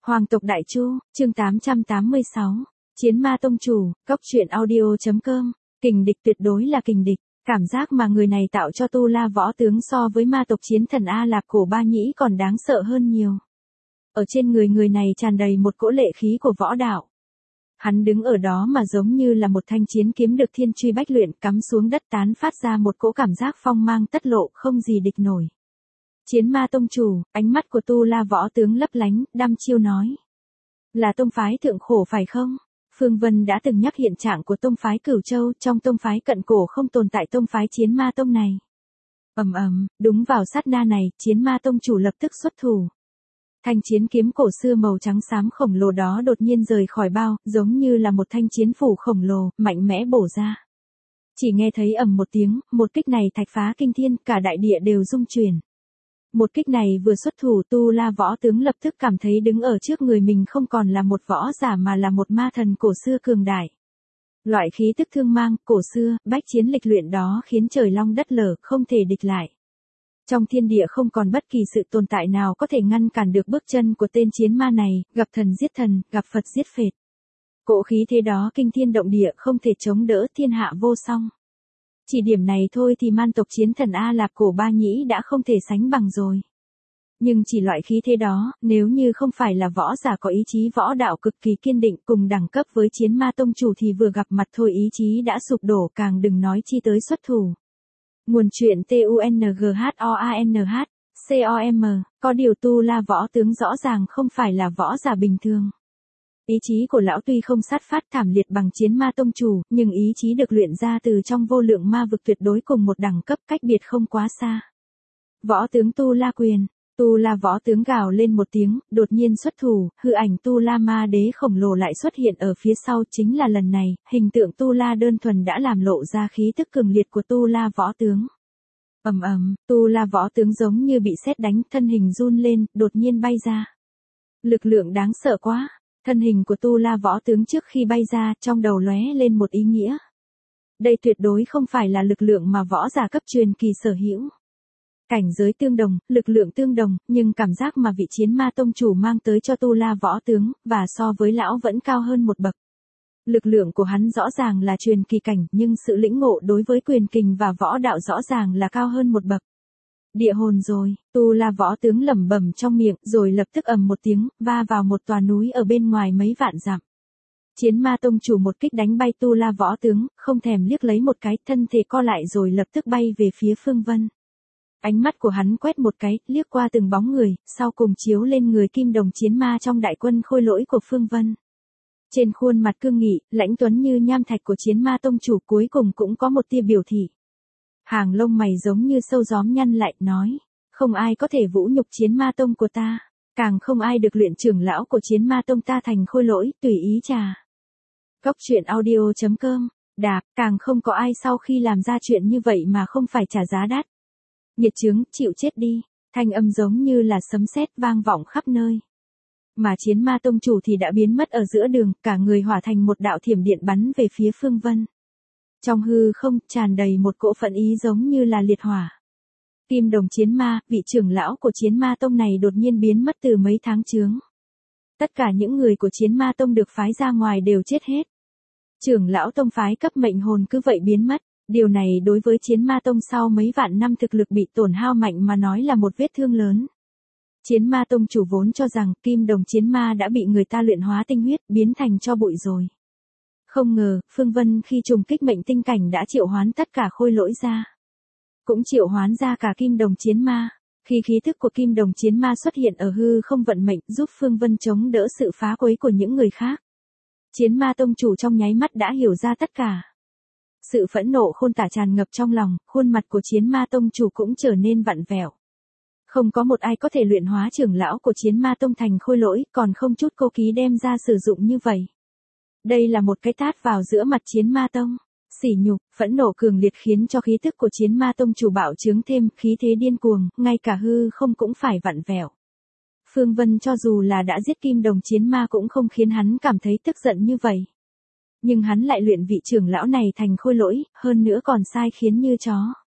Hoàng tộc Đại Chu, chương 886. Chiến ma tông chủ, cốc truyện audio.com. Kình địch tuyệt đối là kình địch. Cảm giác mà người này tạo cho Tu La võ tướng so với ma tộc chiến thần A Lạp Cổ Ba Nhĩ còn đáng sợ hơn nhiều. Ở trên người này tràn đầy một cỗ lệ khí của võ đạo. Hắn đứng ở đó mà giống như là một thanh chiến kiếm được thiên truy bách luyện cắm xuống đất tán phát ra một cỗ cảm giác phong mang tất lộ không gì địch nổi. Chiến ma tông chủ, ánh mắt của Tu La võ tướng lấp lánh, đăm chiêu nói. Là tông phái thượng khổ phải không? Phương Vân đã từng nhắc hiện trạng của tông phái Cửu Châu, trong tông phái cận cổ không tồn tại tông phái chiến ma tông này. Đúng vào sát na này, chiến ma tông chủ lập tức xuất thủ. Thanh chiến kiếm cổ xưa màu trắng xám khổng lồ đó đột nhiên rời khỏi bao, giống như là một thanh chiến phủ khổng lồ, mạnh mẽ bổ ra. Chỉ nghe thấy ầm một tiếng, một kích này thạch phá kinh thiên, cả đại địa đều rung chuyển. Một kích này vừa xuất thủ, Tu La võ tướng lập tức cảm thấy đứng ở trước người mình không còn là một võ giả mà là một ma thần cổ xưa cường đại. Loại khí tức thương mang, cổ xưa, bách chiến lịch luyện đó khiến trời long đất lở, không thể địch lại. Trong thiên địa không còn bất kỳ sự tồn tại nào có thể ngăn cản được bước chân của tên chiến ma này, gặp thần giết thần, gặp Phật giết Phệt. Cỗ khí thế đó kinh thiên động địa, không thể chống đỡ, thiên hạ vô song. Chỉ điểm này thôi thì man tộc chiến thần A Lạp Cổ Ba Nhĩ đã không thể sánh bằng rồi. Nhưng chỉ loại khí thế đó, nếu như không phải là võ giả có ý chí võ đạo cực kỳ kiên định cùng đẳng cấp với chiến ma tông chủ thì vừa gặp mặt thôi ý chí đã sụp đổ, càng đừng nói chi tới xuất thủ. Nguồn truyện TUNGHOANH.com. Có điều Tu La võ tướng rõ ràng không phải là võ giả bình thường. Ý chí của lão tuy không sát phát thảm liệt bằng chiến ma tông chủ, nhưng ý chí được luyện ra từ trong vô lượng ma vực tuyệt đối cùng một đẳng cấp, cách biệt không quá xa. Võ tướng Tu La quyền. Tu La võ tướng gào lên một tiếng, đột nhiên xuất thủ, hư ảnh Tu La ma đế khổng lồ lại xuất hiện ở phía sau. Chính là lần này, hình tượng Tu La đơn thuần đã làm lộ ra khí tức cường liệt của Tu La võ tướng. Tu La võ tướng giống như bị sét đánh, thân hình run lên, đột nhiên bay ra. Lực lượng đáng sợ quá. Thân hình của Tu La võ tướng trước khi bay ra, trong đầu lóe lên một ý nghĩa. Đây tuyệt đối không phải là lực lượng mà võ giả cấp truyền kỳ sở hữu. Cảnh giới tương đồng, lực lượng tương đồng, nhưng cảm giác mà vị chiến ma tông chủ mang tới cho Tu La võ tướng, và so với lão vẫn cao hơn một bậc. Lực lượng của hắn rõ ràng là truyền kỳ cảnh, nhưng sự lĩnh ngộ đối với quyền kình và võ đạo rõ ràng là cao hơn một bậc. Địa hồn rồi, Tu La võ tướng lẩm bẩm trong miệng, rồi lập tức ầm một tiếng, va vào một tòa núi ở bên ngoài mấy vạn dặm. Chiến ma tông chủ một kích đánh bay Tu La võ tướng, không thèm liếc lấy một cái, thân thể co lại rồi lập tức bay về phía Phương Vân. Ánh mắt của hắn quét một cái, liếc qua từng bóng người, sau cùng chiếu lên người kim đồng chiến ma trong đại quân khôi lỗi của Phương Vân. Trên khuôn mặt cương nghị, lãnh tuấn như nham thạch của chiến ma tông chủ cuối cùng cũng có một tia biểu thị. Hàng lông mày giống như sâu gióm nhăn lại, nói, không ai có thể vũ nhục chiến ma tông của ta, càng không ai được luyện trưởng lão của chiến ma tông ta thành khôi lỗi, tùy ý trà. Cốc truyện audio.com, càng không có ai sau khi làm ra chuyện như vậy mà không phải trả giá đắt. Nghiệt chướng, chịu chết đi, thanh âm giống như là sấm sét vang vọng khắp nơi. Mà chiến ma tông chủ thì đã biến mất ở giữa đường, cả người hóa thành một đạo thiểm điện bắn về phía Phương Vân. Trong hư không, tràn đầy một cỗ phẫn ý giống như là liệt hỏa. Kim đồng chiến ma, vị trưởng lão của chiến ma tông này đột nhiên biến mất từ mấy tháng chướng. Tất cả những người của chiến ma tông được phái ra ngoài đều chết hết. Trưởng lão tông phái cấp mệnh hồn cứ vậy biến mất. Điều này đối với chiến ma tông sau mấy vạn năm thực lực bị tổn hao mạnh mà nói là một vết thương lớn. Chiến ma tông chủ vốn cho rằng kim đồng chiến ma đã bị người ta luyện hóa tinh huyết, biến thành tro bụi rồi. Không ngờ, Phương Vân khi trùng kích mệnh tinh cảnh đã triệu hoán tất cả khôi lỗi ra. Cũng triệu hoán ra cả kim đồng chiến ma. Khi khí thức của kim đồng chiến ma xuất hiện ở hư không vận mệnh, giúp Phương Vân chống đỡ sự phá quấy của những người khác. Chiến ma tông chủ trong nháy mắt đã hiểu ra tất cả. Sự phẫn nộ khôn tả tràn ngập trong lòng, khuôn mặt của chiến ma tông chủ cũng trở nên vặn vẹo. Không có một ai có thể luyện hóa trưởng lão của chiến ma tông thành khôi lỗi, còn không chút cố ký đem ra sử dụng như vậy. Đây là một cái tát vào giữa mặt chiến ma tông. Sỉ nhục, phẫn nộ cường liệt khiến cho khí tức của chiến ma tông chủ bạo trướng thêm, khí thế điên cuồng, ngay cả hư không cũng phải vặn vẹo. Phương Vân cho dù là đã giết kim đồng chiến ma cũng không khiến hắn cảm thấy tức giận như vậy. Nhưng hắn lại luyện vị trưởng lão này thành khôi lỗi, hơn nữa còn sai khiến như chó.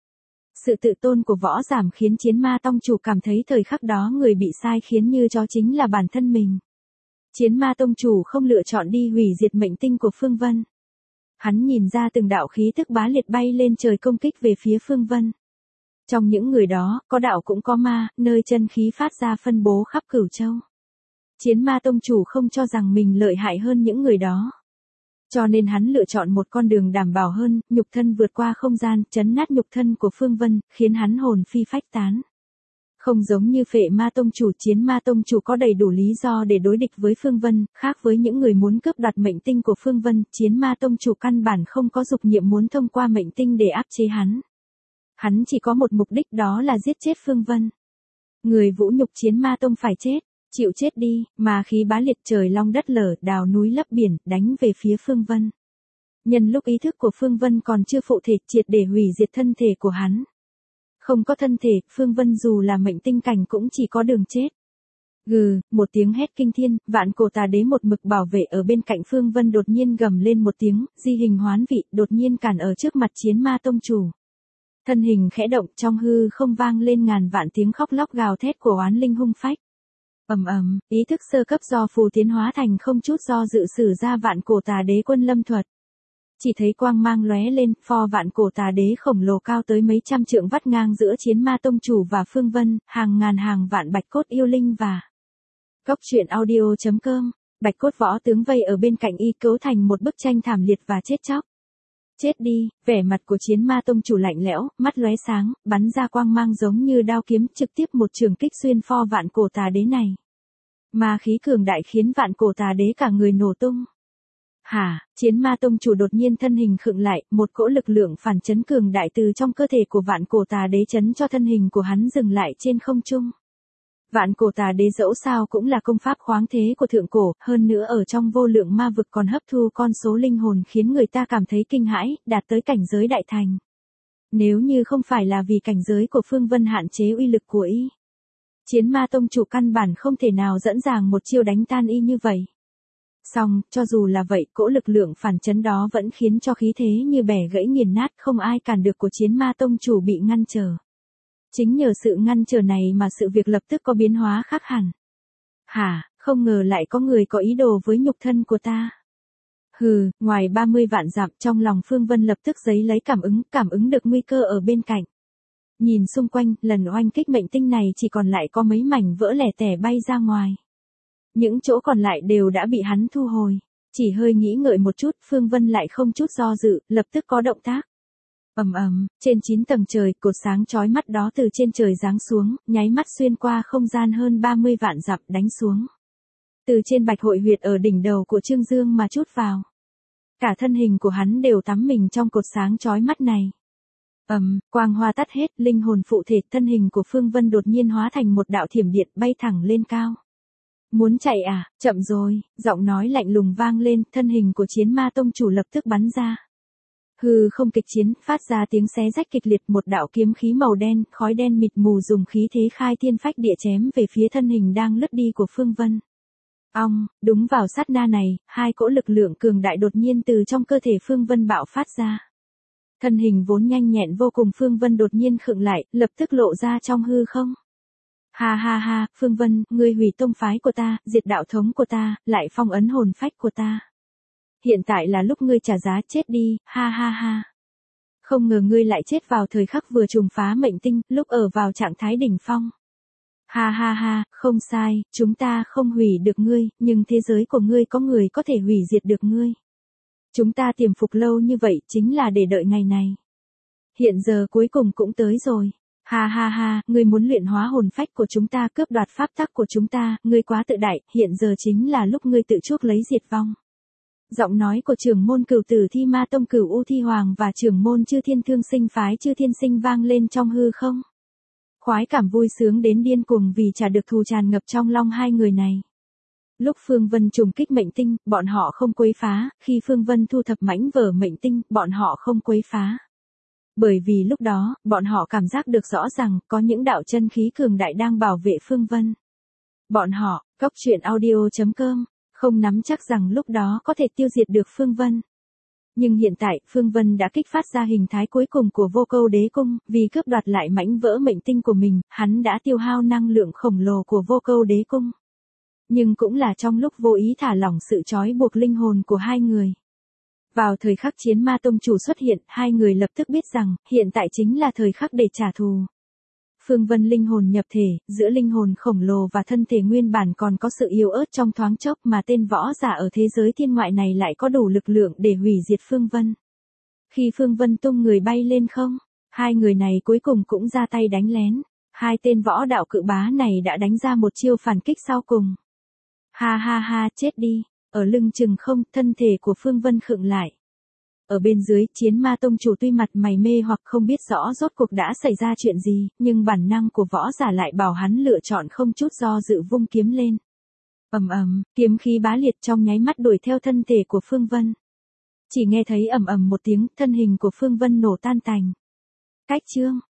Sự tự tôn của võ giảm khiến chiến ma tông chủ cảm thấy thời khắc đó người bị sai khiến như chó chính là bản thân mình. Chiến ma tông chủ không lựa chọn đi hủy diệt mệnh tinh của Phương Vân. Hắn nhìn ra từng đạo khí tức bá liệt bay lên trời công kích về phía Phương Vân. Trong những người đó, có đạo cũng có ma, nơi chân khí phát ra phân bố khắp Cửu Châu. Chiến ma tông chủ không cho rằng mình lợi hại hơn những người đó. Cho nên hắn lựa chọn một con đường đảm bảo hơn, nhục thân vượt qua không gian, chấn nát nhục thân của Phương Vân, khiến hắn hồn phi phách tán. Không giống như Phệ Ma tông chủ, Chiến Ma tông chủ có đầy đủ lý do để đối địch với Phương Vân, khác với những người muốn cướp đoạt mệnh tinh của Phương Vân, Chiến Ma tông chủ căn bản không có dục niệm muốn thông qua mệnh tinh để áp chế hắn. Hắn chỉ có một mục đích, đó là giết chết Phương Vân. Người vũ nhục Chiến Ma tông phải chết, chịu chết đi, mà khí bá liệt, trời long đất lở, đào núi lấp biển, đánh về phía Phương Vân. Nhân lúc ý thức của Phương Vân còn chưa phụ thể, triệt để hủy diệt thân thể của hắn. Không có thân thể, Phương Vân dù là mệnh tinh cảnh cũng chỉ có đường chết. Gừ, một tiếng hét kinh thiên, Vạn Cổ Tà Đế một mực bảo vệ ở bên cạnh Phương Vân đột nhiên gầm lên một tiếng, di hình hoán vị, đột nhiên cản ở trước mặt Chiến Ma tông chủ. Thân hình khẽ động, trong hư không vang lên ngàn vạn tiếng khóc lóc gào thét của oán linh hung phách. Ầm ầm, ý thức sơ cấp do phù tiến hóa thành không chút do dự sử ra Vạn Cổ Tà Đế Quân Lâm thuật. Chỉ thấy quang mang lóe lên, pho Vạn Cổ Tà Đế khổng lồ cao tới mấy trăm trượng vắt ngang giữa Chiến Ma tông chủ và Phương Vân, hàng ngàn hàng vạn bạch cốt yêu linh và Cốc truyện audio.com, bạch cốt võ tướng vây ở bên cạnh y cấu thành một bức tranh thảm liệt và chết chóc. Chết đi, vẻ mặt của Chiến Ma tông chủ lạnh lẽo, mắt lóe sáng, bắn ra quang mang giống như đao kiếm, trực tiếp một trường kích xuyên pho Vạn Cổ Tà Đế này. Ma khí cường đại khiến Vạn Cổ Tà Đế cả người nổ tung. Hả, Chiến Ma tông chủ đột nhiên thân hình khựng lại, một cỗ lực lượng phản chấn cường đại từ trong cơ thể của Vạn Cổ Tà Đế chấn cho thân hình của hắn dừng lại trên không trung. Vạn Cổ Tà Đế dẫu sao cũng là công pháp khoáng thế của thượng cổ, hơn nữa ở trong vô lượng ma vực còn hấp thu con số linh hồn khiến người ta cảm thấy kinh hãi, đạt tới cảnh giới đại thành. Nếu như không phải là vì cảnh giới của Phương Vân hạn chế uy lực của y, Chiến Ma tông chủ căn bản không thể nào dễ dàng một chiêu đánh tan y như vậy. Song, cho dù là vậy, cỗ lực lượng phản chấn đó vẫn khiến cho khí thế như bẻ gãy nghiền nát, không ai cản được của Chiến Ma tông chủ bị ngăn trở. Chính nhờ sự ngăn trở này mà sự việc lập tức có biến hóa khác hẳn. Hả, không ngờ lại có người có ý đồ với nhục thân của ta. Hừ, ngoài 30 vạn dặm, trong lòng Phương Vân lập tức giấy lấy cảm ứng được nguy cơ ở bên cạnh. Nhìn xung quanh, lần oanh kích mệnh tinh này chỉ còn lại có mấy mảnh vỡ lẻ tẻ bay ra ngoài. Những chỗ còn lại đều đã bị hắn thu hồi. Chỉ hơi nghĩ ngợi một chút, Phương Vân lại không chút do dự, lập tức có động tác. Ầm ầm, trên 9 tầng trời, cột sáng chói mắt đó từ trên trời giáng xuống, nháy mắt xuyên qua không gian hơn 30 vạn dặm đánh xuống. Từ trên bạch hội huyệt ở đỉnh đầu của Trương Dương mà chút vào. Cả thân hình của hắn đều tắm mình trong cột sáng chói mắt này. Quang hoa tắt hết, linh hồn phụ thể, thân hình của Phương Vân đột nhiên hóa thành một đạo thiểm điện bay thẳng lên cao. Muốn chạy à, chậm rồi, giọng nói lạnh lùng vang lên, thân hình của Chiến Ma tông chủ lập tức bắn ra. Hư không kịch chiến, phát ra tiếng xé rách kịch liệt, một đạo kiếm khí màu đen, khói đen mịt mù dùng khí thế khai thiên phách địa chém về phía thân hình đang lướt đi của Phương Vân. Đúng vào sát na này, hai cỗ lực lượng cường đại đột nhiên từ trong cơ thể Phương Vân bạo phát ra. Thân hình vốn nhanh nhẹn vô cùng Phương Vân đột nhiên khựng lại, lập tức lộ ra trong hư không. Ha ha ha, Phương Vân, ngươi hủy tông phái của ta, diệt đạo thống của ta, lại phong ấn hồn phách của ta. Hiện tại là lúc ngươi trả giá, chết đi, ha ha ha. Không ngờ ngươi lại chết vào thời khắc vừa trùng phá mệnh tinh, lúc ở vào trạng thái đỉnh phong. Ha ha ha, không sai, chúng ta không hủy được ngươi, nhưng thế giới của ngươi có người có thể hủy diệt được ngươi. Chúng ta tiềm phục lâu như vậy chính là để đợi ngày này. Hiện giờ cuối cùng cũng tới rồi. Ha ha ha, ngươi muốn luyện hóa hồn phách của chúng ta, cướp đoạt pháp tắc của chúng ta, ngươi quá tự đại, hiện giờ chính là lúc ngươi tự chuốc lấy diệt vong. Giọng nói của trưởng môn Cửu Tử Thi Ma tông Cửu U Thi Hoàng và trưởng môn Chư Thiên Thương Sinh phái Chư Thiên Sinh vang lên trong hư không. Khoái cảm vui sướng đến điên cuồng vì trả được thù tràn ngập trong lòng hai người này. Lúc Phương Vân trùng kích mệnh tinh, bọn họ không quấy phá, khi Phương Vân thu thập mảnh vỡ mệnh tinh, bọn họ không quấy phá. Bởi vì lúc đó, bọn họ cảm giác được rõ rằng, có những đạo chân khí cường đại đang bảo vệ Phương Vân. Bọn họ, Cốc truyện audio.com, không nắm chắc rằng lúc đó có thể tiêu diệt được Phương Vân. Nhưng hiện tại, Phương Vân đã kích phát ra hình thái cuối cùng của Vô Câu Đế Cung, vì cướp đoạt lại mảnh vỡ mệnh tinh của mình, hắn đã tiêu hao năng lượng khổng lồ của Vô Câu Đế Cung. nhưng cũng là trong lúc vô ý thả lỏng sự trói buộc linh hồn của hai người. Vào thời khắc chiến ma tông chủ xuất hiện, hai người lập tức biết rằng, hiện tại chính là thời khắc để trả thù. Phương Vân linh hồn nhập thể, giữa linh hồn khổng lồ và thân thể nguyên bản còn có sự yếu ớt trong thoáng chốc mà tên võ giả ở thế giới thiên ngoại này lại có đủ lực lượng để hủy diệt Phương Vân. Khi Phương Vân tung người bay lên không, hai người này cuối cùng cũng ra tay đánh lén. Hai tên võ đạo cự bá này đã đánh ra một chiêu phản kích sau cùng. Ha ha ha, chết đi. Ở lưng chừng không, thân thể của Phương Vân khựng lại. Ở bên dưới, chiến ma tông chủ tuy mặt mày mê hoặc không biết rõ rốt cuộc đã xảy ra chuyện gì, nhưng bản năng của võ giả lại bảo hắn lựa chọn không chút do dự vung kiếm lên. Ầm ầm, kiếm khí bá liệt trong nháy mắt đuổi theo thân thể của Phương Vân. Chỉ nghe thấy ầm ầm một tiếng, thân hình của Phương Vân nổ tan tành. Cách chương